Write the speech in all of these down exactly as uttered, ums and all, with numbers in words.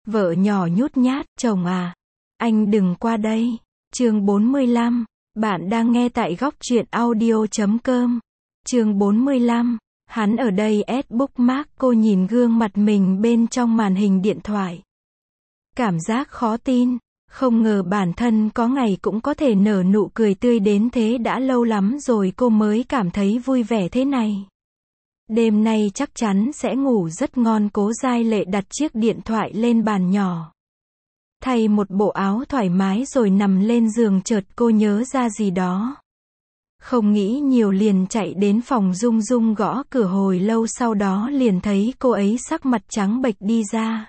Vợ nhỏ nhút nhát, chồng à, anh đừng qua đây. Chương bốn mươi lăm, bạn đang nghe tại góc truyện audio chấm com. Chương bốn mươi lăm, hắn ở đây add bookmark, cô nhìn gương mặt mình bên trong màn hình điện thoại. Cảm giác khó tin, không ngờ bản thân có ngày cũng có thể nở nụ cười tươi đến thế, đã lâu lắm rồi cô mới cảm thấy vui vẻ thế này. Đêm nay chắc chắn sẽ ngủ rất ngon. Cố Giai Lệ đặt chiếc điện thoại lên bàn nhỏ. Thay một bộ áo thoải mái rồi nằm lên giường, chợt cô nhớ ra gì đó. Không nghĩ nhiều liền chạy đến phòng Dung Dung gõ cửa hồi lâu, sau đó liền thấy cô ấy sắc mặt trắng bệch đi ra.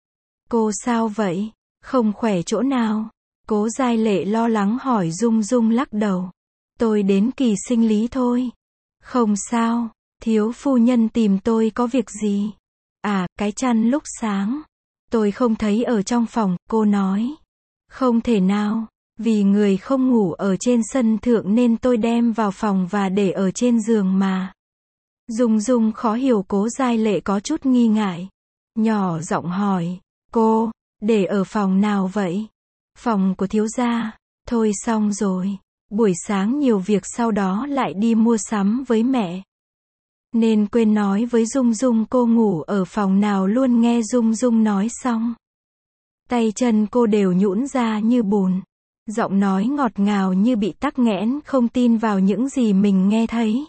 Cô sao vậy? Không khỏe chỗ nào? Cố Giai Lệ lo lắng hỏi. Dung Dung lắc đầu. Tôi đến kỳ sinh lý thôi. Không sao. Thiếu phu nhân tìm tôi có việc gì? À, cái chăn lúc sáng tôi không thấy ở trong phòng, cô nói. Không thể nào, vì người không ngủ ở trên sân thượng nên tôi đem vào phòng và để ở trên giường mà. Dung Dung khó hiểu. Cố Giai Lệ có chút nghi ngại, nhỏ giọng hỏi. Cô, để ở phòng nào vậy? Phòng của thiếu gia. Thôi xong rồi, buổi sáng nhiều việc, sau đó lại đi mua sắm với mẹ, nên quên nói với Dung Dung cô ngủ ở phòng nào luôn. Nghe Dung Dung nói xong, tay chân cô đều nhũn ra như bùn. Giọng nói ngọt ngào như bị tắc nghẽn, không tin vào những gì mình nghe thấy.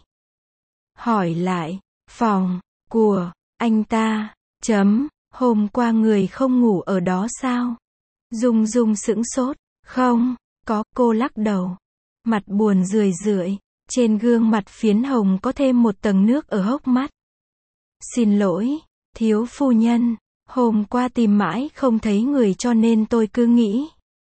Hỏi lại, phòng của anh ta, chấm, hôm qua người không ngủ ở đó sao? Dung Dung sững sốt, không, có, cô lắc đầu. Mặt buồn rười rượi. Trên gương mặt phiến hồng có thêm một tầng nước ở hốc mắt. Xin lỗi, thiếu phu nhân, hôm qua tìm mãi không thấy người cho nên tôi cứ nghĩ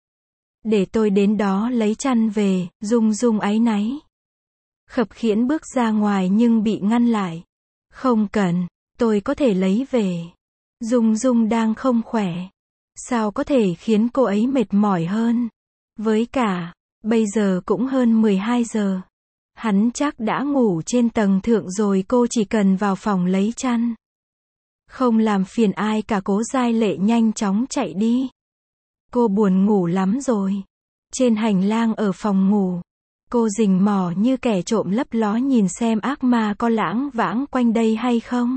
để tôi đến đó lấy chăn về. Dung Dung áy náy, khập khiễng bước ra ngoài nhưng bị ngăn lại. Không cần, tôi có thể lấy về. Dung Dung đang không khỏe, sao có thể khiến cô ấy mệt mỏi hơn? Với cả, bây giờ cũng hơn mười hai giờ. Hắn chắc đã ngủ trên tầng thượng rồi, cô chỉ cần vào phòng lấy chăn. Không làm phiền ai cả. Cố Giai Lệ nhanh chóng chạy đi. Cô buồn ngủ lắm rồi. Trên hành lang ở phòng ngủ, cô rình mò như kẻ trộm lấp ló nhìn xem ác ma có lãng vãng quanh đây hay không.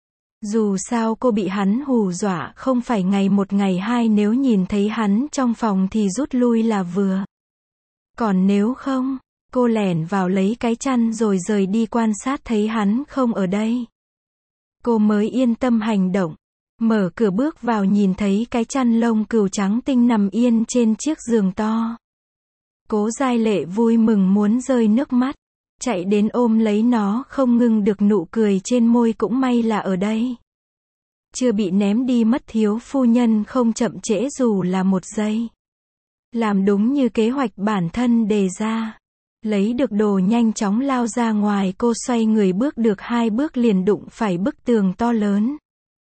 Dù sao cô bị hắn hù dọa không phải ngày một ngày hai, nếu nhìn thấy hắn trong phòng thì rút lui là vừa. Còn nếu không, cô lẻn vào lấy cái chăn rồi rời đi. Quan sát thấy hắn không ở đây, cô mới yên tâm hành động. Mở cửa bước vào, nhìn thấy cái chăn lông cừu trắng tinh nằm yên trên chiếc giường to. Cố Giai Lệ vui mừng muốn rơi nước mắt, chạy đến ôm lấy nó, không ngưng được nụ cười trên môi. Cũng may là ở đây chưa bị ném đi mất. Thiếu phu nhân không chậm trễ dù là một giây, làm đúng như kế hoạch bản thân đề ra. Lấy được đồ nhanh chóng lao ra ngoài. Cô xoay người bước được hai bước liền đụng phải bức tường to lớn.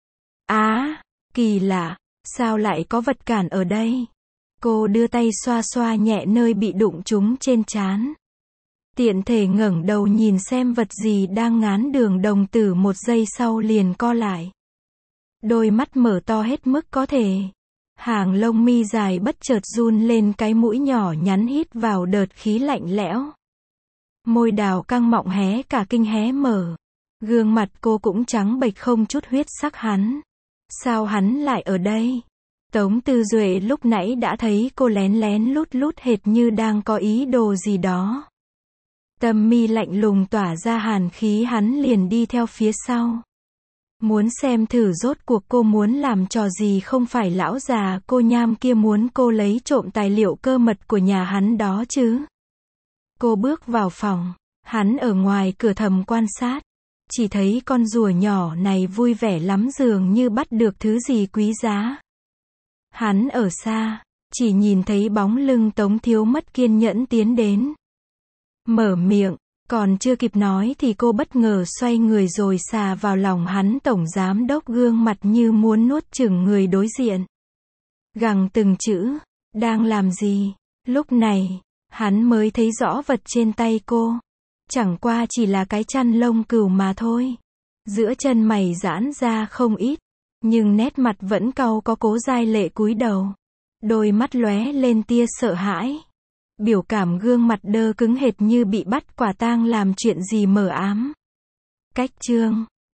Á, à, kỳ lạ, sao lại có vật cản ở đây? Cô đưa tay xoa xoa nhẹ nơi bị đụng trúng trên trán. Tiện thể ngẩng đầu nhìn xem vật gì đang ngán đường. Đồng tử một giây sau liền co lại. Đôi mắt mở to hết mức có thể. Hàng lông mi dài bất chợt run lên, cái mũi nhỏ nhắn hít vào đợt khí lạnh lẽo. Môi đào căng mọng hé cả kinh hé mở. Gương mặt cô cũng trắng bệch không chút huyết sắc. Hắn, sao hắn lại ở đây? Tống Tư Duệ lúc nãy đã thấy cô lén lén lút lút hệt như đang có ý đồ gì đó. Tâm mi lạnh lùng tỏa ra hàn khí, hắn liền đi theo phía sau. Muốn xem thử rốt cuộc cô muốn làm trò gì. Không phải lão già cô nham kia muốn cô lấy trộm tài liệu cơ mật của nhà hắn đó chứ? Cô bước vào phòng, hắn ở ngoài cửa thầm quan sát. Chỉ thấy con rùa nhỏ này vui vẻ lắm, dường như bắt được thứ gì quý giá. Hắn ở xa, chỉ nhìn thấy bóng lưng Tống Thiếu mất kiên nhẫn tiến đến. Mở miệng, còn chưa kịp nói thì cô bất ngờ xoay người rồi xà vào lòng hắn. Tổng giám đốc gương mặt như muốn nuốt chửng người đối diện, gằn từng chữ, đang làm gì? Lúc này, hắn mới thấy rõ vật trên tay cô. Chẳng qua chỉ là cái chăn lông cừu mà thôi. Giữa chân mày giãn ra không ít. Nhưng nét mặt vẫn cau có Cố Giai Lệ cúi đầu. Đôi mắt lóe lên tia sợ hãi. Biểu cảm gương mặt đơ cứng hệt như bị bắt quả tang làm chuyện gì mờ ám. Cách chương